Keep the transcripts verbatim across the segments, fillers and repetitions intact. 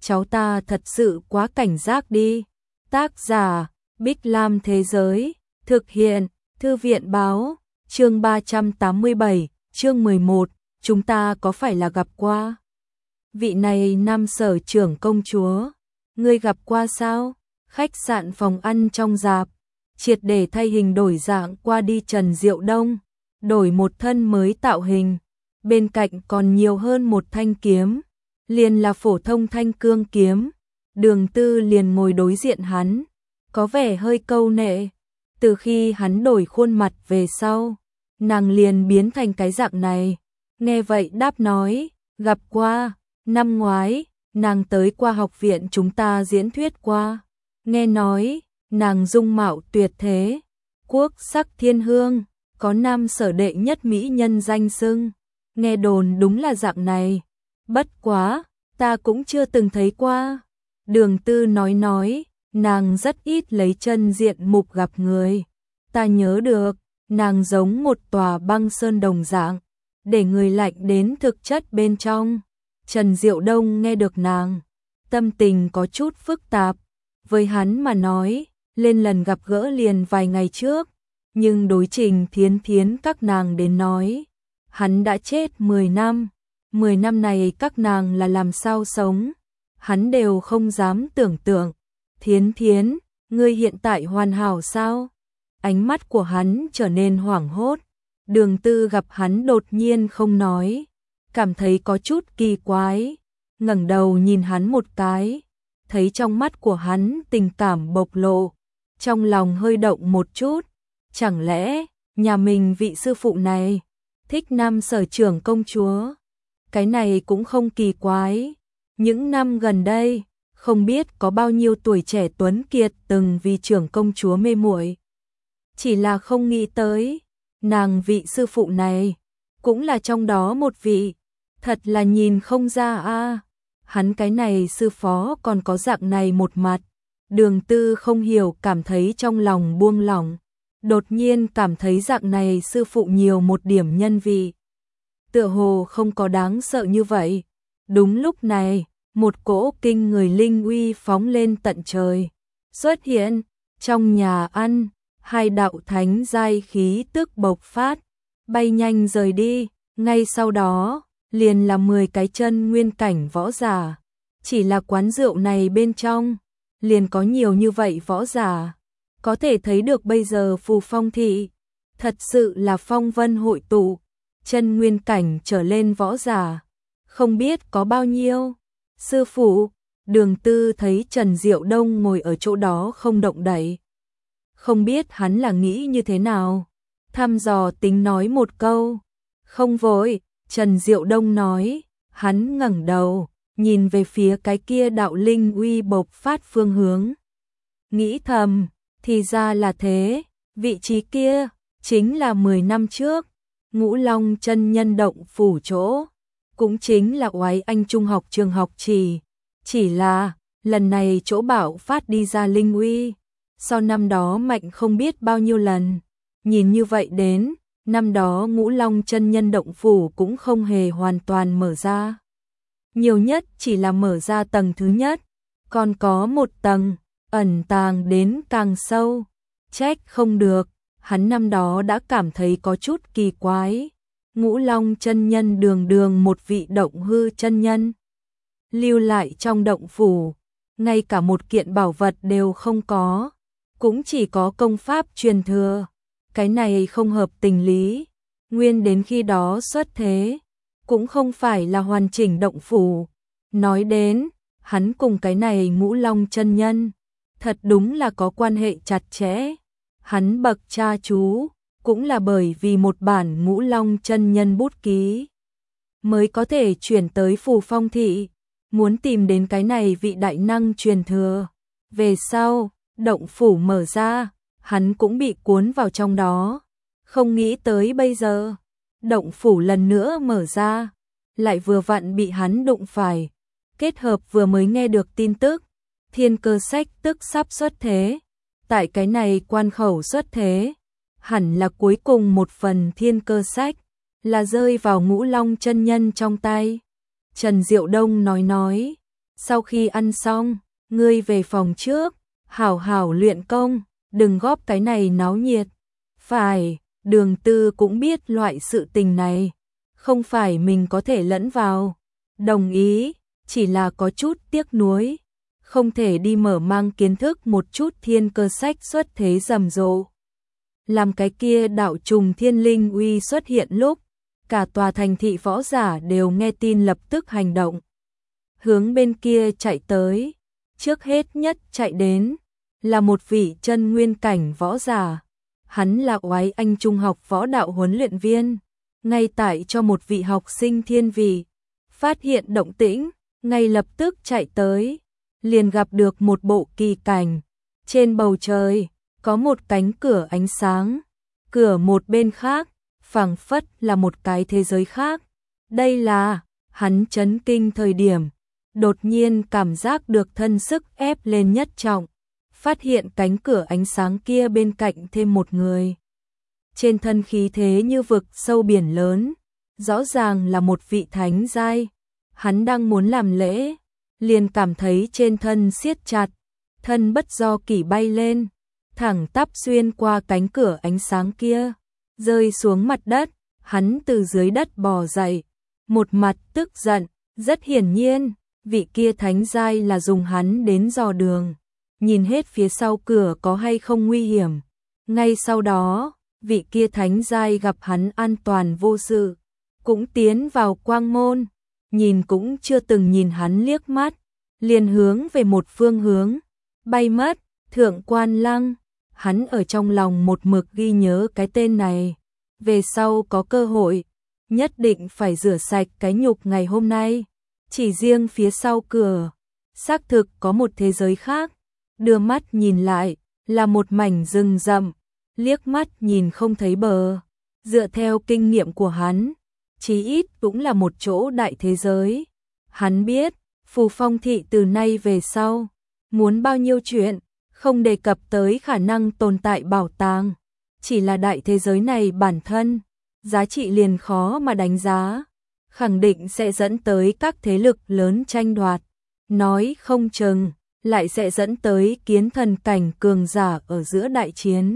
cháu ta thật sự quá cảnh giác đi. Tác giả, Bích Lam Thế Giới, thực hiện, Thư viện Báo, chương ba trăm tám mươi bảy, chương mười một, chúng ta có phải là gặp qua? Vị này Nam Sở trưởng công chúa, ngươi gặp qua sao? Khách sạn phòng ăn trong rạp, triệt để thay hình đổi dạng qua đi Trần Diệu Đông, đổi một thân mới tạo hình, bên cạnh còn nhiều hơn một thanh kiếm, liền là phổ thông thanh cương kiếm. Đường Tư liền ngồi đối diện hắn, có vẻ hơi câu nệ. Từ khi hắn đổi khuôn mặt về sau, nàng liền biến thành cái dạng này. Nghe vậy đáp nói, gặp qua, năm ngoái, nàng tới qua học viện chúng ta diễn thuyết qua. Nghe nói, nàng dung mạo tuyệt thế, quốc sắc thiên hương, có Nam Sở đệ nhất mỹ nhân danh xưng. Nghe đồn đúng là dạng này, bất quá, ta cũng chưa từng thấy qua. Đường Tư nói nói, nàng rất ít lấy chân diện mục gặp người. Ta nhớ được, nàng giống một tòa băng sơn đồng dạng, để người lạnh đến thực chất bên trong. Trần Diệu Đông nghe được nàng, tâm tình có chút phức tạp. Với hắn mà nói, lên lần gặp gỡ liền vài ngày trước, nhưng đối Trình Thiến Thiến các nàng đến nói, hắn đã chết mười năm, mười năm này các nàng là làm sao sống, hắn đều không dám tưởng tượng. Thiến Thiến, ngươi hiện tại hoàn hảo sao? Ánh mắt của hắn trở nên hoảng hốt. Đường Tư gặp hắn đột nhiên không nói, cảm thấy có chút kỳ quái, ngẩng đầu nhìn hắn một cái, thấy trong mắt của hắn tình cảm bộc lộ, trong lòng hơi động một chút. Chẳng lẽ nhà mình vị sư phụ này thích Nam Sở trưởng công chúa? Cái này cũng không kỳ quái. Những năm gần đây, không biết có bao nhiêu tuổi trẻ tuấn kiệt từng vì trưởng công chúa mê muội. Chỉ là không nghĩ tới, nàng vị sư phụ này cũng là trong đó một vị. Thật là nhìn không ra a. Hắn cái này sư phó còn có dạng này một mặt. Đường Tư không hiểu, cảm thấy trong lòng buông lỏng, đột nhiên cảm thấy dạng này sư phụ nhiều một điểm nhân vị, tựa hồ không có đáng sợ như vậy. Đúng lúc này, một cỗ kinh người linh uy phóng lên tận trời, xuất hiện trong nhà ăn. Hai đạo thánh giai khí tức bộc phát, bay nhanh rời đi. Ngay sau đó, liền là mười cái chân nguyên cảnh võ giả. Chỉ là quán rượu này bên trong, liền có nhiều như vậy võ giả. Có thể thấy được bây giờ Phù Phong thị thật sự là phong vân hội tụ, chân nguyên cảnh trở lên võ giả, không biết có bao nhiêu. Sư phụ, Đường Tư thấy Trần Diệu Đông ngồi ở chỗ đó không động đậy, không biết hắn là nghĩ như thế nào, thăm dò tính nói một câu. Không vội, Trần Diệu Đông nói. Hắn ngẩng đầu, nhìn về phía cái kia đạo linh uy bộc phát phương hướng, nghĩ thầm, thì ra là thế, vị trí kia chính là mười năm trước Ngũ Long chân nhân động phủ chỗ, cũng chính là Oái Anh trung học trường học chỉ. Chỉ là, lần này chỗ bạo phát đi ra linh uy, so năm đó mạnh không biết bao nhiêu lần. Nhìn như vậy đến, năm đó Ngũ Long chân nhân động phủ cũng không hề hoàn toàn mở ra. Nhiều nhất chỉ là mở ra tầng thứ nhất, còn có một tầng, ẩn tàng đến càng sâu. Trách không được, hắn năm đó đã cảm thấy có chút kỳ quái. Ngũ Long chân nhân đường đường một vị động hư chân nhân, lưu lại trong động phủ, ngay cả một kiện bảo vật đều không có, cũng chỉ có công pháp truyền thừa. Cái này không hợp tình lý, nguyên đến khi đó xuất thế, cũng không phải là hoàn chỉnh động phủ. Nói đến, hắn cùng cái này Ngũ Long chân nhân, thật đúng là có quan hệ chặt chẽ. Hắn bậc cha chú, cũng là bởi vì một bản Ngũ Long chân nhân bút ký, mới có thể chuyển tới Phù Phong thị, muốn tìm đến cái này vị đại năng truyền thừa. Về sau, động phủ mở ra, hắn cũng bị cuốn vào trong đó. Không nghĩ tới bây giờ, động phủ lần nữa mở ra, lại vừa vặn bị hắn đụng phải. Kết hợp vừa mới nghe được tin tức, thiên cơ sách tức sắp xuất thế. Tại cái này quan khẩu xuất thế, hẳn là cuối cùng một phần thiên cơ sách, là rơi vào Ngũ Long chân nhân trong tay. Trần Diệu Đông nói nói, sau khi ăn xong, ngươi về phòng trước, hảo hảo luyện công, đừng góp cái này náo nhiệt. Phải, Đường Tư cũng biết loại sự tình này, không phải mình có thể lẫn vào. Đồng ý, chỉ là có chút tiếc nuối, không thể đi mở mang kiến thức một chút thiên cơ sách xuất thế rầm rộ. Làm cái kia đạo trùng thiên linh uy xuất hiện lúc, cả tòa thành thị võ giả đều nghe tin lập tức hành động. Hướng bên kia chạy tới, trước hết nhất chạy đến, là một vị chân nguyên cảnh võ giả. Hắn là Oái Anh Trung học võ đạo huấn luyện viên, ngay tại cho một vị học sinh thiên vị. Phát hiện động tĩnh, ngay lập tức chạy tới, liền gặp được một bộ kỳ cảnh. Trên bầu trời, có một cánh cửa ánh sáng, cửa một bên khác, phảng phất là một cái thế giới khác. Đây là, hắn chấn kinh thời điểm, đột nhiên cảm giác được thân sức ép lên nhất trọng, phát hiện cánh cửa ánh sáng kia bên cạnh thêm một người. Trên thân khí thế như vực sâu biển lớn, rõ ràng là một vị thánh giai. Hắn đang muốn làm lễ, liền cảm thấy trên thân siết chặt, thân bất do kỷ bay lên, thẳng tắp xuyên qua cánh cửa ánh sáng kia, rơi xuống mặt đất. Hắn từ dưới đất bò dậy, một mặt tức giận, rất hiển nhiên, vị kia thánh giai là dùng hắn đến dò đường, nhìn hết phía sau cửa có hay không nguy hiểm. Ngay sau đó, vị kia thánh giai gặp hắn an toàn vô sự, cũng tiến vào quang môn, nhìn cũng chưa từng nhìn hắn liếc mắt, liền hướng về một phương hướng, bay mất. Thượng Quan Lăng, hắn ở trong lòng một mực ghi nhớ cái tên này, về sau có cơ hội, nhất định phải rửa sạch cái nhục ngày hôm nay. Chỉ riêng phía sau cửa, xác thực có một thế giới khác, đưa mắt nhìn lại, là một mảnh rừng rậm, liếc mắt nhìn không thấy bờ. Dựa theo kinh nghiệm của hắn, chí ít cũng là một chỗ đại thế giới. Hắn biết, Phù Phong thị từ nay về sau, muốn bao nhiêu chuyện, không đề cập tới khả năng tồn tại bảo tàng, chỉ là đại thế giới này bản thân, giá trị liền khó mà đánh giá, khẳng định sẽ dẫn tới các thế lực lớn tranh đoạt, nói không chừng lại sẽ dẫn tới kiến thần cảnh cường giả ở giữa đại chiến.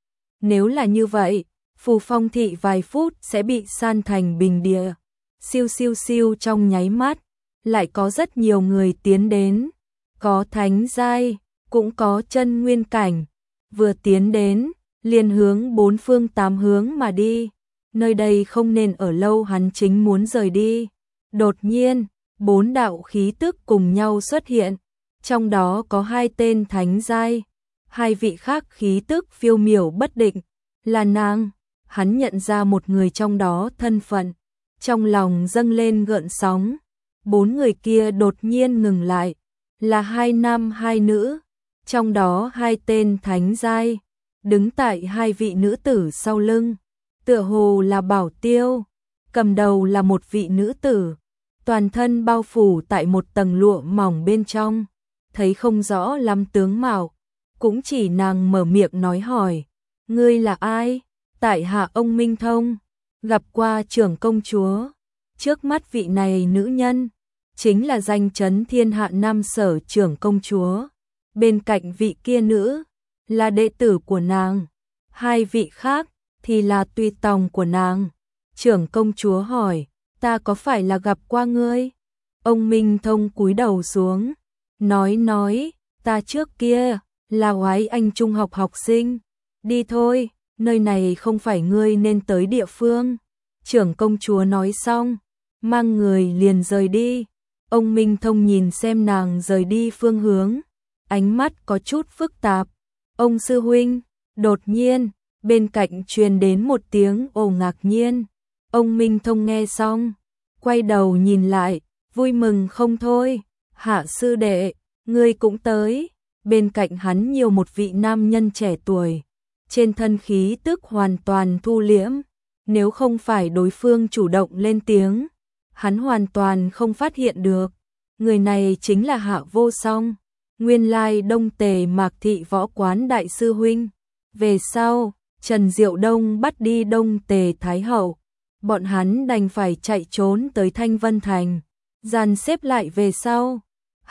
Nếu là như vậy, Phù Phong thị vài phút sẽ bị san thành bình địa. Siêu siêu siêu trong nháy mắt, lại có rất nhiều người tiến đến, có thánh giai, cũng có chân nguyên cảnh, vừa tiến đến, liền hướng bốn phương tám hướng mà đi. Nơi đây không nên ở lâu, hắn chính muốn rời đi. Đột nhiên, bốn đạo khí tức cùng nhau xuất hiện, trong đó có hai tên thánh giai, hai vị khác khí tức phiêu miểu bất định, là nàng. Hắn nhận ra một người trong đó thân phận, trong lòng dâng lên gợn sóng. Bốn người kia đột nhiên ngừng lại, là hai nam hai nữ, trong đó hai tên thánh giai, đứng tại hai vị nữ tử sau lưng, tựa hồ là bảo tiêu. Cầm đầu là một vị nữ tử, toàn thân bao phủ tại một tầng lụa mỏng bên trong, thấy không rõ lắm tướng mạo, cũng chỉ nàng mở miệng nói hỏi, ngươi là ai? Tại hạ ông Minh Thông, gặp qua trưởng công chúa. Trước mắt vị này nữ nhân, chính là danh chấn thiên hạ Nam Sở trưởng công chúa. Bên cạnh vị kia nữ, là đệ tử của nàng. Hai vị khác, thì là tùy tòng của nàng. Trưởng công chúa hỏi, ta có phải là gặp qua ngươi? Ông Minh Thông cúi đầu xuống, nói nói, ta trước kia, là Oái Anh trung học học sinh. Đi thôi, nơi này không phải ngươi nên tới địa phương. Trưởng công chúa nói xong, mang người liền rời đi. Ông Minh Thông nhìn xem nàng rời đi phương hướng, ánh mắt có chút phức tạp. Ông sư huynh, đột nhiên, bên cạnh truyền đến một tiếng ồ ngạc nhiên. Ông Minh Thông nghe xong, quay đầu nhìn lại, vui mừng không thôi. Hạ sư đệ, ngươi cũng tới. Bên cạnh hắn nhiều một vị nam nhân trẻ tuổi, trên thân khí tức hoàn toàn thu liễm. Nếu không phải đối phương chủ động lên tiếng, hắn hoàn toàn không phát hiện được. Người này chính là Hạ Vô Song, nguyên lai Đông Tề Mạc Thị võ quán đại sư huynh. Về sau, Trần Diệu Đông bắt đi Đông Tề Thái Hậu, bọn hắn đành phải chạy trốn tới Thanh Vân Thành. Dàn xếp lại về sau,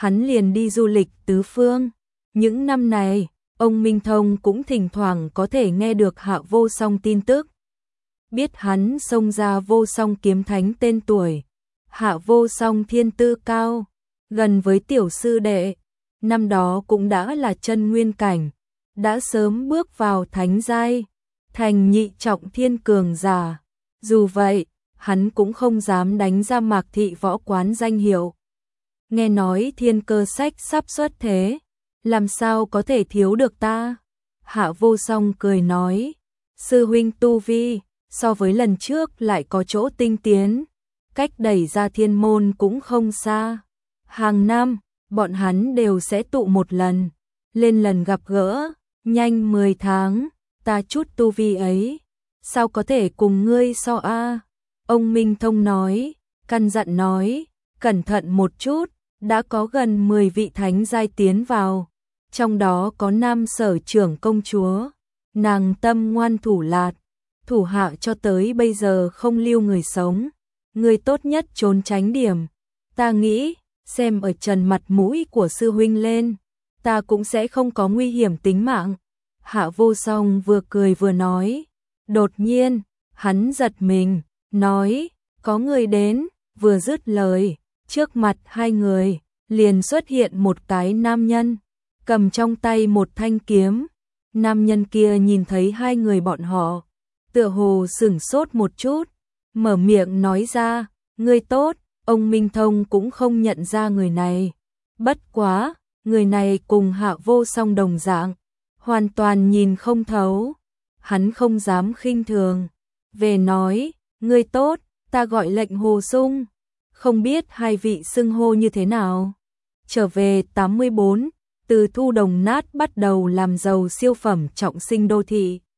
hắn liền đi du lịch tứ phương. Những năm này, ông Minh Thông cũng thỉnh thoảng có thể nghe được Hạ Vô Song tin tức. Biết hắn xông ra Vô Song kiếm thánh tên tuổi. Hạ Vô Song thiên tư cao, gần với tiểu sư đệ, năm đó cũng đã là chân nguyên cảnh, đã sớm bước vào thánh giai, thành nhị trọng thiên cường giả. Dù vậy, hắn cũng không dám đánh ra Mạc Thị Võ Quán danh hiệu. Nghe nói thiên cơ sách sắp xuất thế, làm sao có thể thiếu được ta? Hạ Vô Song cười nói, sư huynh tu vi, so với lần trước lại có chỗ tinh tiến, cách đẩy ra thiên môn cũng không xa. Hàng năm, bọn hắn đều sẽ tụ một lần, lên lần gặp gỡ, nhanh mười tháng, ta chút tu vi ấy, sao có thể cùng ngươi so a? Ông Minh Thông nói, căn dặn nói, cẩn thận một chút, đã có gần mười vị thánh giai tiến vào, trong đó có Nam Sở trưởng công chúa, nàng tâm ngoan thủ lạt, thủ hạ cho tới bây giờ không lưu người sống, người tốt nhất trốn tránh điểm. Ta nghĩ, xem ở trần mặt mũi của sư huynh lên, ta cũng sẽ không có nguy hiểm tính mạng. Hạ Vô Song vừa cười vừa nói, đột nhiên, hắn giật mình, nói, có người đến, vừa dứt lời, trước mặt hai người, liền xuất hiện một cái nam nhân, cầm trong tay một thanh kiếm. Nam nhân kia nhìn thấy hai người bọn họ, tựa hồ sửng sốt một chút, mở miệng nói ra, ngươi tốt. Ông Minh Thông cũng không nhận ra người này. Bất quá, người này cùng Hạ Vô Song đồng dạng, hoàn toàn nhìn không thấu. Hắn không dám khinh thường. Về nói, ngươi tốt, ta gọi lệnh Hồ Sung. Không biết hai vị xưng hô như thế nào? Trở về tám mươi bốn, từ thu đồng nát bắt đầu làm giàu siêu phẩm trọng sinh đô thị.